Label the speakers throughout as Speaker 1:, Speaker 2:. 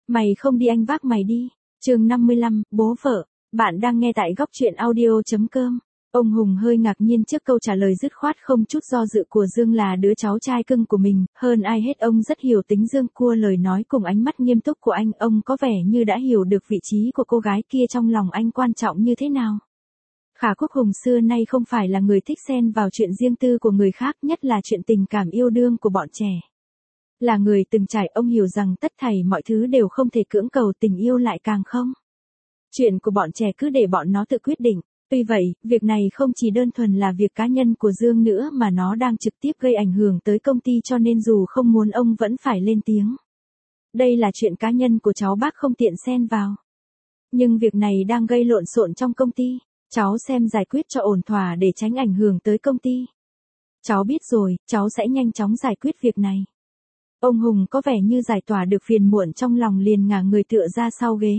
Speaker 1: Mày không đi anh vác mày đi. Chương 55, bố vợ. Bạn đang nghe tại góc truyện audio.com. Ông Hùng hơi ngạc nhiên trước câu trả lời dứt khoát không chút do dự của Dương là đứa cháu trai cưng của mình, hơn ai hết ông rất hiểu tính Dương cua lời nói cùng ánh mắt nghiêm túc của anh, ông có vẻ như đã hiểu được vị trí của cô gái kia trong lòng anh quan trọng như thế nào. Khả Quốc Hùng xưa nay không phải là người thích xen vào chuyện riêng tư của người khác, nhất là chuyện tình cảm yêu đương của bọn trẻ. Là người từng trải, ông hiểu rằng tất thảy mọi thứ đều không thể cưỡng cầu, tình yêu lại càng không. Chuyện của bọn trẻ cứ để bọn nó tự quyết định. Tuy vậy, việc này không chỉ đơn thuần là việc cá nhân của Dương nữa mà nó đang trực tiếp gây ảnh hưởng tới công ty, cho nên dù không muốn ông vẫn phải lên tiếng. Đây là chuyện cá nhân của cháu, bác không tiện xen vào. Nhưng việc này đang gây lộn xộn trong công ty. Cháu xem giải quyết cho ổn thỏa để tránh ảnh hưởng tới công ty. Cháu biết rồi, cháu sẽ nhanh chóng giải quyết việc này. Ông Hùng có vẻ như giải tỏa được phiền muộn trong lòng, liền ngả người tựa ra sau ghế.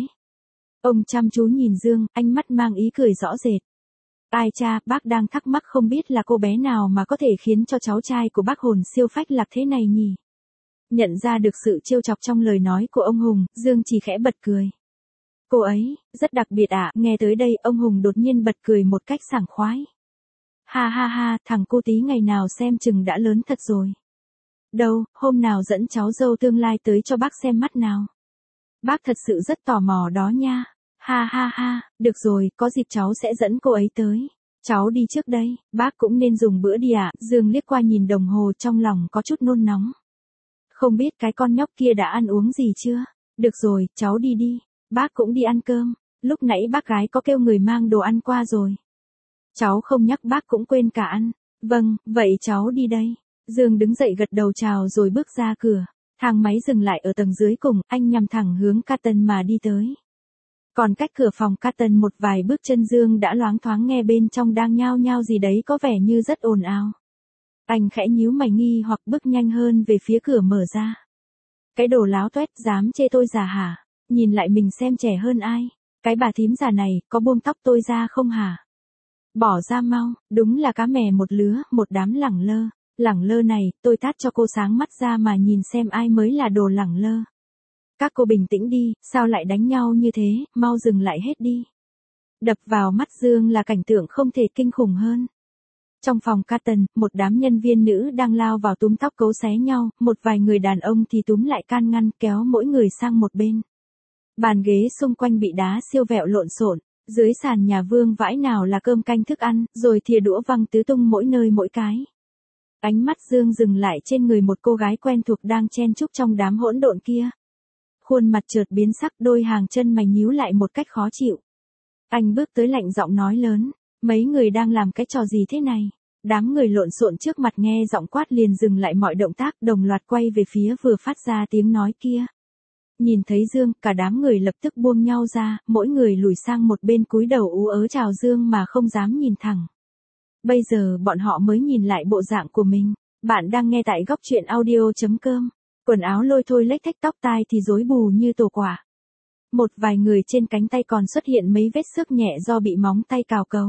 Speaker 1: Ông chăm chú nhìn Dương, ánh mắt mang ý cười rõ rệt. Ai cha, bác đang thắc mắc không biết là cô bé nào mà có thể khiến cho cháu trai của bác hồn siêu phách lạc thế này nhỉ? Nhận ra được sự trêu chọc trong lời nói của ông Hùng, Dương chỉ khẽ bật cười. Cô ấy, rất đặc biệt ạ. Nghe tới đây, ông Hùng đột nhiên bật cười một cách sảng khoái. Ha ha ha, thằng cô tí ngày nào xem chừng đã lớn thật rồi. Đâu, hôm nào dẫn cháu dâu tương lai tới cho bác xem mắt nào. Bác thật sự rất tò mò đó nha. Ha ha ha, được rồi, có dịp cháu sẽ dẫn cô ấy tới. Cháu đi trước đây, bác cũng nên dùng bữa đi ạ. Dương liếc qua nhìn đồng hồ, trong lòng có chút nôn nóng. Không biết cái con nhóc kia đã ăn uống gì chưa? Được rồi, cháu đi đi. Bác cũng đi ăn cơm. Lúc nãy bác gái có kêu người mang đồ ăn qua rồi. Cháu không nhắc bác cũng quên cả ăn. Vâng, vậy cháu đi đây. Dương đứng dậy gật đầu chào rồi bước ra cửa. Thang máy dừng lại ở tầng dưới cùng, anh nhằm thẳng hướng Carton mà đi tới. Còn cách cửa phòng Carton một vài bước chân, Dương đã loáng thoáng nghe bên trong đang nhao nhao gì đấy có vẻ như rất ồn ào. Anh khẽ nhíu mày nghi hoặc bước nhanh hơn về phía cửa mở ra. Cái đồ láo tuét, dám chê tôi già hả? Nhìn lại mình xem trẻ hơn ai? Cái bà thím già này, có buông tóc tôi ra không hả? Bỏ ra mau, đúng là cá mè một lứa, một đám lẳng lơ. Lẳng lơ này, tôi tát cho cô sáng mắt ra mà nhìn xem ai mới là đồ lẳng lơ. Các cô bình tĩnh đi, sao lại đánh nhau như thế, mau dừng lại hết đi. Đập vào mắt Dương là cảnh tượng không thể kinh khủng hơn. Trong phòng Carton, một đám nhân viên nữ đang lao vào túm tóc cấu xé nhau, một vài người đàn ông thì túm lại can ngăn, kéo mỗi người sang một bên. Bàn ghế xung quanh bị đá siêu vẹo lộn xộn, dưới sàn nhà vương vãi nào là cơm canh thức ăn, rồi thìa đũa văng tứ tung mỗi nơi mỗi cái. Ánh mắt Dương dừng lại trên người một cô gái quen thuộc đang chen chúc trong đám hỗn độn kia. Khuôn mặt chợt biến sắc, đôi hàng chân mày nhíu lại một cách khó chịu. Anh bước tới lạnh giọng nói lớn, mấy người đang làm cái trò gì thế này? Đám người lộn xộn trước mặt nghe giọng quát liền dừng lại mọi động tác, đồng loạt quay về phía vừa phát ra tiếng nói kia. Nhìn thấy Dương, cả đám người lập tức buông nhau ra, mỗi người lùi sang một bên cúi đầu ú ớ chào Dương mà không dám nhìn thẳng. Bây giờ bọn họ mới nhìn lại bộ dạng của mình. Bạn đang nghe tại góc truyện audio.com. Quần áo lôi thôi lếch thếch, tóc tai thì rối bù như tổ quả. Một vài người trên cánh tay còn xuất hiện mấy vết xước nhẹ do bị móng tay cào cấu.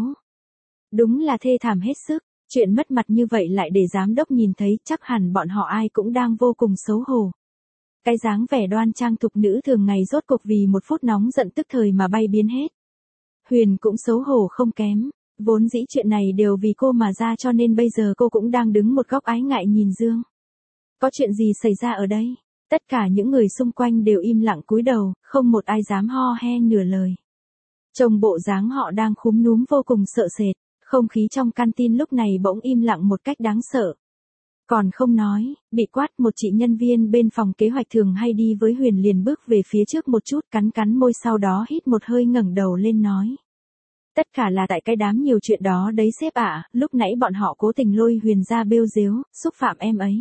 Speaker 1: Đúng là thê thảm hết sức. Chuyện mất mặt như vậy lại để giám đốc nhìn thấy, chắc hẳn bọn họ ai cũng đang vô cùng xấu hổ. Cái dáng vẻ đoan trang thục nữ thường ngày rốt cuộc vì một phút nóng giận tức thời mà bay biến hết. Huyền cũng xấu hổ không kém. Vốn dĩ chuyện này đều vì cô mà ra, cho nên bây giờ cô cũng đang đứng một góc ái ngại nhìn Dương. Có chuyện gì xảy ra ở đây? Tất cả những người xung quanh đều im lặng cúi đầu, không một ai dám ho he nửa lời. Trông bộ dáng họ đang khúm núm vô cùng sợ sệt, không khí trong canteen lúc này bỗng im lặng một cách đáng sợ. Còn không nói, bị quát, một chị nhân viên bên phòng kế hoạch thường hay đi với Huyền liền bước về phía trước một chút, cắn cắn môi, sau đó hít một hơi ngẩng đầu lên nói. Tất cả là tại cái đám nhiều chuyện đó đấy sếp ạ, lúc nãy bọn họ cố tình lôi Huyền ra bêu dếu, xúc phạm em ấy.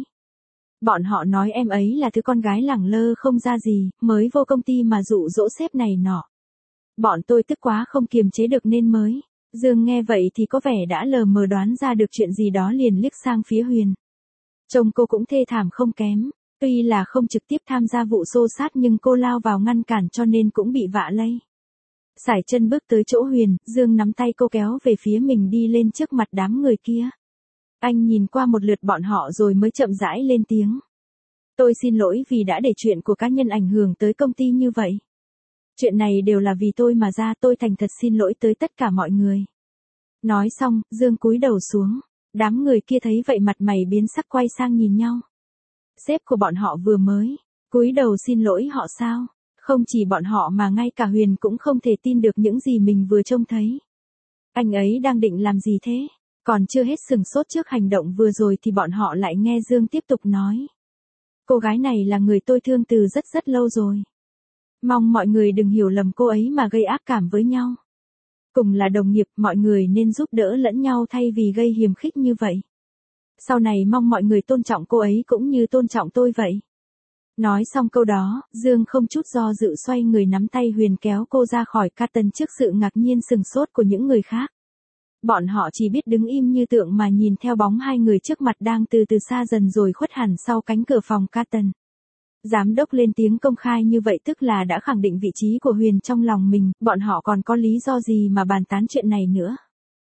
Speaker 1: Bọn họ nói em ấy là thứ con gái lẳng lơ không ra gì, mới vô công ty mà dụ dỗ sếp này nọ. Bọn tôi tức quá không kiềm chế được nên mới. Dương nghe vậy thì có vẻ đã lờ mờ đoán ra được chuyện gì đó, liền liếc sang phía Huyền. Trông cô cũng thê thảm không kém, tuy là không trực tiếp tham gia vụ xô xát nhưng cô lao vào ngăn cản cho nên cũng bị vạ lây. Sải chân bước tới chỗ Huyền, Dương nắm tay cô kéo về phía mình đi lên trước mặt đám người kia. Anh nhìn qua một lượt bọn họ rồi mới chậm rãi lên tiếng. Tôi xin lỗi vì đã để chuyện của cá nhân ảnh hưởng tới công ty như vậy. Chuyện này đều là vì tôi mà ra, tôi thành thật xin lỗi tới tất cả mọi người. Nói xong, Dương cúi đầu xuống. Đám người kia thấy vậy mặt mày biến sắc quay sang nhìn nhau. Sếp của bọn họ vừa mới cúi đầu xin lỗi họ sao? Không chỉ bọn họ mà ngay cả Huyền cũng không thể tin được những gì mình vừa trông thấy. Anh ấy đang định làm gì thế? Còn chưa hết sừng sốt trước hành động vừa rồi thì bọn họ lại nghe Dương tiếp tục nói. Cô gái này là người tôi thương từ rất rất lâu rồi. Mong mọi người đừng hiểu lầm cô ấy mà gây ác cảm với nhau. Cùng là đồng nghiệp, mọi người nên giúp đỡ lẫn nhau thay vì gây hiềm khích như vậy. Sau này mong mọi người tôn trọng cô ấy cũng như tôn trọng tôi vậy. Nói xong câu đó, Dương không chút do dự xoay người nắm tay Huyền kéo cô ra khỏi Carton trước sự ngạc nhiên sừng sốt của những người khác. Bọn họ chỉ biết đứng im như tượng mà nhìn theo bóng hai người trước mặt đang từ từ xa dần rồi khuất hẳn sau cánh cửa phòng Carton. Giám đốc lên tiếng công khai như vậy tức là đã khẳng định vị trí của Huyền trong lòng mình, bọn họ còn có lý do gì mà bàn tán chuyện này nữa.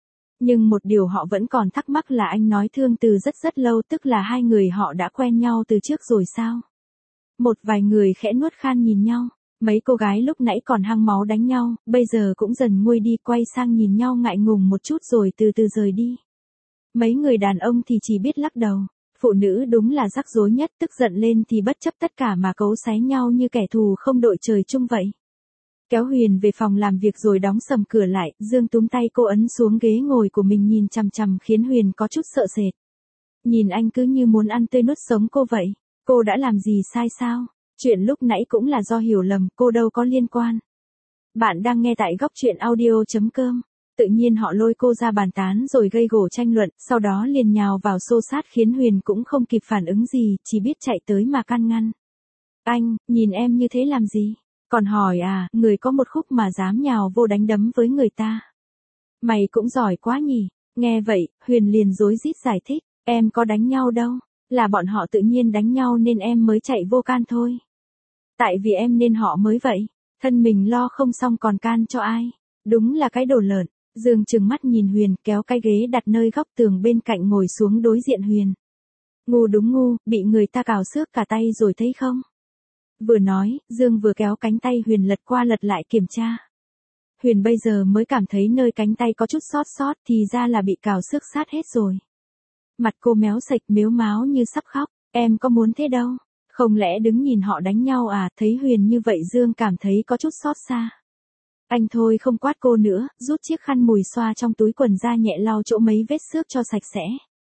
Speaker 1: Nhưng một điều họ vẫn còn thắc mắc là anh nói thương từ rất rất lâu, tức là hai người họ đã quen nhau từ trước rồi sao? Một vài người khẽ nuốt khan nhìn nhau, mấy cô gái lúc nãy còn hăng máu đánh nhau, bây giờ cũng dần nguôi đi, quay sang nhìn nhau ngại ngùng một chút rồi từ từ rời đi. Mấy người đàn ông thì chỉ biết lắc đầu, phụ nữ đúng là rắc rối nhất, tức giận lên thì bất chấp tất cả mà cấu xé nhau như kẻ thù không đội trời chung vậy. Kéo Huyền về phòng làm việc rồi đóng sầm cửa lại, Dương túm tay cô ấn xuống ghế ngồi của mình nhìn chằm chằm khiến Huyền có chút sợ sệt. Nhìn anh cứ như muốn ăn tươi nuốt sống cô vậy. Cô đã làm gì sai sao? Chuyện lúc nãy cũng là do hiểu lầm, cô đâu có liên quan. Bạn đang nghe tại góc truyện audio.com. Tự nhiên họ lôi cô ra bàn tán rồi gây gổ tranh luận, sau đó liền nhào vào xô sát khiến Huyền cũng không kịp phản ứng gì, chỉ biết chạy tới mà can ngăn. Anh, nhìn em như thế làm gì? Còn hỏi à, người có một khúc mà dám nhào vô đánh đấm với người ta. Mày cũng giỏi quá nhỉ? Nghe vậy, Huyền liền rối rít giải thích, em có đánh nhau đâu. Là bọn họ tự nhiên đánh nhau nên em mới chạy vô can thôi. Tại vì em nên họ mới vậy. Thân mình lo không xong còn can cho ai. Đúng là cái đồ lợn. Dương trừng mắt nhìn Huyền kéo cái ghế đặt nơi góc tường bên cạnh ngồi xuống đối diện Huyền. Ngu đúng ngu, bị người ta cào xước cả tay rồi thấy không? Vừa nói, Dương vừa kéo cánh tay Huyền lật qua lật lại kiểm tra. Huyền bây giờ mới cảm thấy nơi cánh tay có chút xót thì ra là bị cào xước sát hết rồi. Mặt cô méo sạch mếu máo như sắp khóc, em có muốn thế đâu. Không lẽ đứng nhìn họ đánh nhau à? Thấy Huyền như vậy Dương cảm thấy có chút xót xa. Anh thôi không quát cô nữa, rút chiếc khăn mùi xoa trong túi quần ra nhẹ lau chỗ mấy vết xước cho sạch sẽ.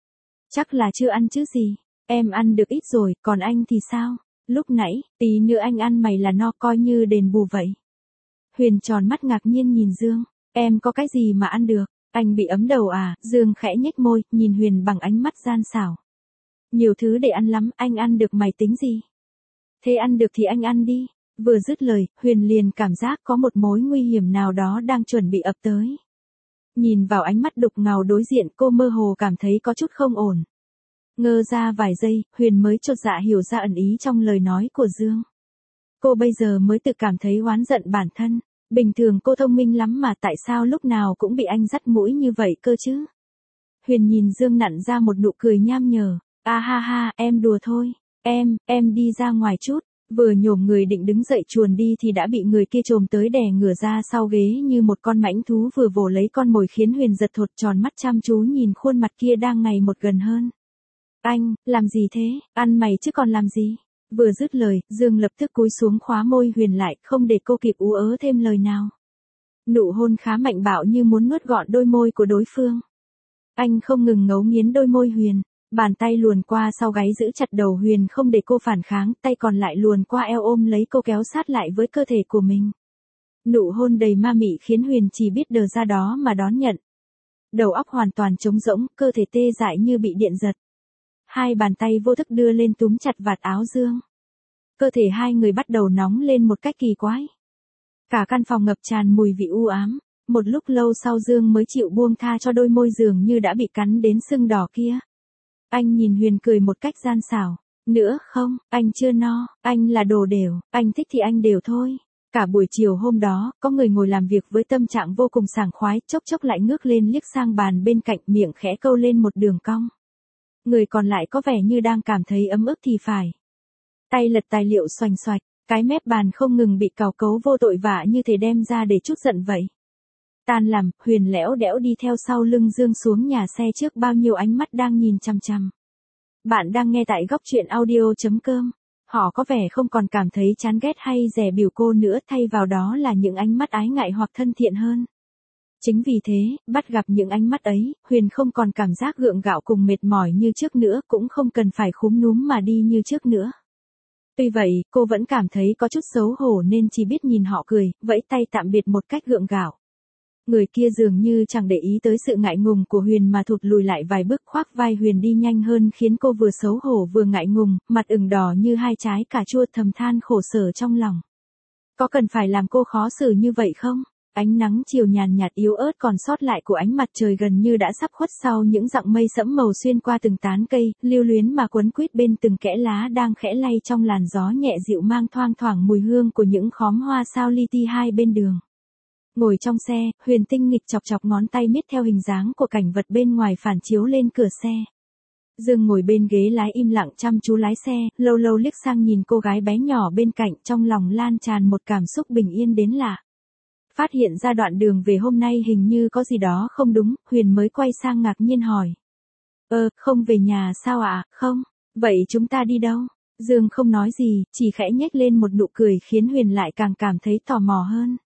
Speaker 1: Chắc là chưa ăn chứ gì, em ăn được ít rồi, còn anh thì sao? Lúc nãy, tí nữa anh ăn mày là no coi như đền bù vậy. Huyền tròn mắt ngạc nhiên nhìn Dương, em có cái gì mà ăn được? Anh bị ấm đầu à? Dương khẽ nhếch môi, nhìn Huyền bằng ánh mắt gian xảo. Nhiều thứ để ăn lắm, anh ăn được mày tính gì? Thế ăn được thì anh ăn đi. Vừa dứt lời, Huyền liền cảm giác có một mối nguy hiểm nào đó đang chuẩn bị ập tới. Nhìn vào ánh mắt đục ngầu đối diện, cô mơ hồ cảm thấy có chút không ổn. Ngơ ra vài giây, Huyền mới chột dạ hiểu ra ẩn ý trong lời nói của Dương. Cô bây giờ mới tự cảm thấy oán giận bản thân. Bình thường cô thông minh lắm mà tại sao lúc nào cũng bị anh dắt mũi như vậy cơ chứ? Huyền nhìn Dương nặn ra một nụ cười nham nhở. À ha ha, em đùa thôi. Em đi ra ngoài chút. Vừa nhổm người định đứng dậy chuồn đi thì đã bị người kia chồm tới đè ngửa ra sau ghế như một con mãnh thú vừa vồ lấy con mồi khiến Huyền giật thột tròn mắt chăm chú nhìn khuôn mặt kia đang ngày một gần hơn. Anh, làm gì thế? Ăn mày chứ còn làm gì? Vừa dứt lời, Dương lập tức cúi xuống khóa môi Huyền lại, không để cô kịp ú ớ thêm lời nào. Nụ hôn khá mạnh bạo như muốn nuốt gọn đôi môi của đối phương. Anh không ngừng ngấu nghiến đôi môi Huyền, bàn tay luồn qua sau gáy giữ chặt đầu Huyền không để cô phản kháng, tay còn lại luồn qua eo ôm lấy cô kéo sát lại với cơ thể của mình. Nụ hôn đầy ma mị khiến Huyền chỉ biết đờ ra đó mà đón nhận. Đầu óc hoàn toàn trống rỗng, cơ thể tê dại như bị điện giật. Hai bàn tay vô thức đưa lên túm chặt vạt áo Dương. Cơ thể hai người bắt đầu nóng lên một cách kỳ quái. Cả căn phòng ngập tràn mùi vị u ám. Một lúc lâu sau Dương mới chịu buông tha cho đôi môi dường như đã bị cắn đến sưng đỏ kia. Anh nhìn Huyền cười một cách gian xảo. Nữa không, anh chưa no, anh là đồ đều, anh thích thì anh đều thôi. Cả buổi chiều hôm đó, có người ngồi làm việc với tâm trạng vô cùng sảng khoái, chốc chốc lại ngước lên liếc sang bàn bên cạnh, miệng khẽ câu lên một đường cong. Người còn lại có vẻ như đang cảm thấy ấm ức thì phải. Tay lật tài liệu xoành xoạch, cái mép bàn không ngừng bị cào cấu vô tội vạ như thể đem ra để trút giận vậy. Tan làm, Huyền lẽo đẽo đi theo sau lưng Dương xuống nhà xe trước bao nhiêu ánh mắt đang nhìn chằm chằm. Bạn đang nghe tại góc truyện audio.com. Họ có vẻ không còn cảm thấy chán ghét hay dè bỉu cô nữa, thay vào đó là những ánh mắt ái ngại hoặc thân thiện hơn. Chính vì thế, bắt gặp những ánh mắt ấy, Huyền không còn cảm giác gượng gạo cùng mệt mỏi như trước nữa, cũng không cần phải khúm núm mà đi như trước nữa. Tuy vậy, cô vẫn cảm thấy có chút xấu hổ nên chỉ biết nhìn họ cười, vẫy tay tạm biệt một cách gượng gạo. Người kia dường như chẳng để ý tới sự ngại ngùng của Huyền mà thụt lùi lại vài bước, khoác vai Huyền đi nhanh hơn khiến cô vừa xấu hổ vừa ngại ngùng, mặt ửng đỏ như hai trái cà chua, thầm than khổ sở trong lòng. Có cần phải làm cô khó xử như vậy không? Ánh nắng chiều nhàn nhạt yếu ớt còn sót lại của ánh mặt trời gần như đã sắp khuất sau những dặng mây sẫm màu xuyên qua từng tán cây, lưu luyến mà quấn quýt bên từng kẽ lá đang khẽ lay trong làn gió nhẹ dịu mang thoang thoảng mùi hương của những khóm hoa sao li ti hai bên đường. Ngồi trong xe, Huyền tinh nghịch chọc chọc ngón tay miết theo hình dáng của cảnh vật bên ngoài phản chiếu lên cửa xe. Dương ngồi bên ghế lái im lặng chăm chú lái xe, lâu lâu liếc sang nhìn cô gái bé nhỏ bên cạnh, trong lòng lan tràn một cảm xúc bình yên đến lạ. Phát hiện ra đoạn đường về hôm nay hình như có gì đó không đúng, Huyền mới quay sang ngạc nhiên hỏi. Không về nhà sao ạ? Không, vậy chúng ta đi đâu? Dương không nói gì, chỉ khẽ nhếch lên một nụ cười khiến Huyền lại càng cảm thấy tò mò hơn.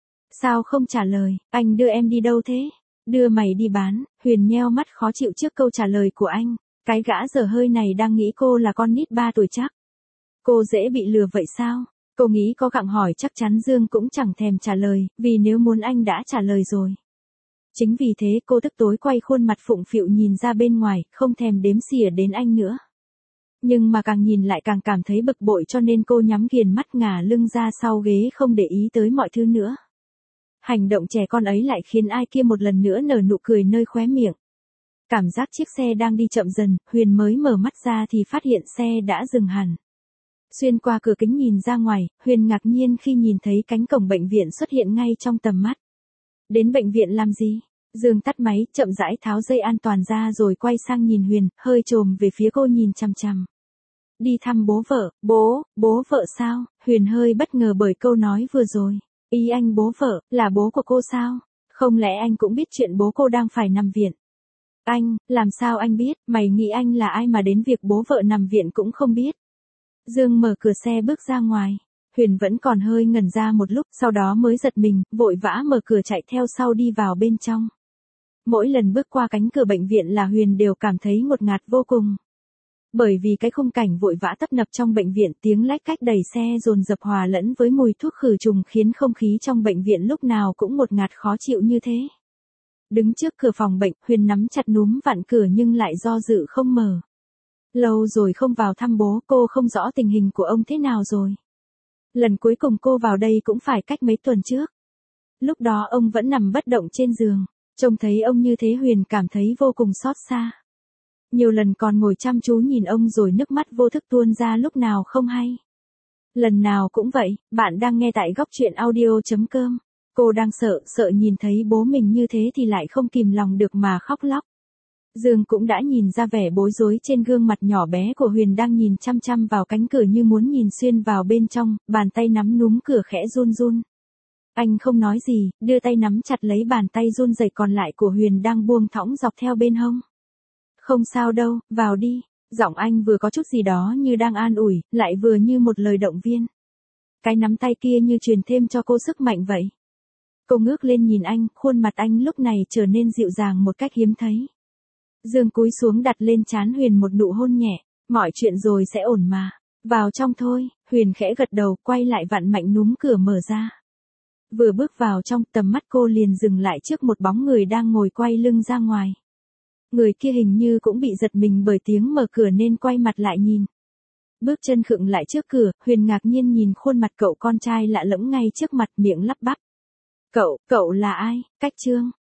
Speaker 1: Sao không trả lời, anh đưa em đi đâu thế? Đưa mày đi bán. Huyền nheo mắt khó chịu trước câu trả lời của anh. Cái gã dở hơi này đang nghĩ cô là con nít 3 tuổi chắc. Cô dễ bị lừa vậy sao? Cô nghĩ có gặng hỏi chắc chắn Dương cũng chẳng thèm trả lời, vì nếu muốn anh đã trả lời rồi. Chính vì thế cô tức tối quay khuôn mặt phụng phịu nhìn ra bên ngoài, không thèm đếm xỉa đến anh nữa. Nhưng mà càng nhìn lại càng cảm thấy bực bội, cho nên cô nhắm nghiền mắt ngả lưng ra sau ghế không để ý tới mọi thứ nữa. Hành động trẻ con ấy lại khiến ai kia một lần nữa nở nụ cười nơi khóe miệng. Cảm giác chiếc xe đang đi chậm dần, Huyền mới mở mắt ra thì phát hiện xe đã dừng hẳn. Xuyên qua cửa kính nhìn ra ngoài, Huyền ngạc nhiên khi nhìn thấy cánh cổng bệnh viện xuất hiện ngay trong tầm mắt. Đến bệnh viện làm gì? Dương tắt máy, chậm rãi tháo dây an toàn ra rồi quay sang nhìn Huyền, hơi trồm về phía cô nhìn chằm chằm. Đi thăm bố vợ. Bố vợ sao? Huyền hơi bất ngờ bởi câu nói vừa rồi. Ý anh bố vợ, là bố của cô sao? Không lẽ anh cũng biết chuyện bố cô đang phải nằm viện? Anh, làm sao anh biết? Mày nghĩ anh là ai mà đến việc bố vợ nằm viện cũng không biết? Dương mở cửa xe bước ra ngoài. Huyền vẫn còn hơi ngẩn ra một lúc, sau đó mới giật mình, vội vã mở cửa chạy theo sau đi vào bên trong. Mỗi lần bước qua cánh cửa bệnh viện là Huyền đều cảm thấy ngột ngạt vô cùng. Bởi vì cái khung cảnh vội vã tấp nập trong bệnh viện, tiếng lách cách đẩy xe dồn dập hòa lẫn với mùi thuốc khử trùng khiến không khí trong bệnh viện lúc nào cũng ngột ngạt khó chịu như thế. Đứng trước cửa phòng bệnh, Huyền nắm chặt núm vặn cửa nhưng lại do dự không mở. Lâu rồi không vào thăm bố, cô không rõ tình hình của ông thế nào rồi. Lần cuối cùng cô vào đây cũng phải cách mấy tuần trước. Lúc đó ông vẫn nằm bất động trên giường. Trông thấy ông như thế Huyền cảm thấy vô cùng xót xa. Nhiều lần còn ngồi chăm chú nhìn ông rồi nước mắt vô thức tuôn ra lúc nào không hay. Lần nào cũng vậy, bạn đang nghe tại góc truyện audio.com. Cô đang sợ nhìn thấy bố mình như thế thì lại không kìm lòng được mà khóc lóc. Dương cũng đã nhìn ra vẻ bối rối trên gương mặt nhỏ bé của Huyền đang nhìn chăm chăm vào cánh cửa như muốn nhìn xuyên vào bên trong, bàn tay nắm núm cửa khẽ run run. Anh không nói gì, đưa tay nắm chặt lấy bàn tay run rẩy còn lại của Huyền đang buông thõng dọc theo bên hông. Không sao đâu, vào đi. Giọng anh vừa có chút gì đó như đang an ủi, lại vừa như một lời động viên. Cái nắm tay kia như truyền thêm cho cô sức mạnh vậy. Cô ngước lên nhìn anh, khuôn mặt anh lúc này trở nên dịu dàng một cách hiếm thấy. Dương cúi xuống đặt lên trán Huyền một nụ hôn nhẹ. Mọi chuyện rồi sẽ ổn mà. Vào trong thôi. Huyền khẽ gật đầu, quay lại vặn mạnh núm cửa mở ra. Vừa bước vào trong, tầm mắt cô liền dừng lại trước một bóng người đang ngồi quay lưng ra ngoài. Người kia hình như cũng bị giật mình bởi tiếng mở cửa nên quay mặt lại nhìn. Bước chân khựng lại trước cửa, Huyền ngạc nhiên nhìn khuôn mặt cậu con trai lạ lẫm ngay trước mặt, miệng lắp bắp. Cậu là ai? Cách Trương.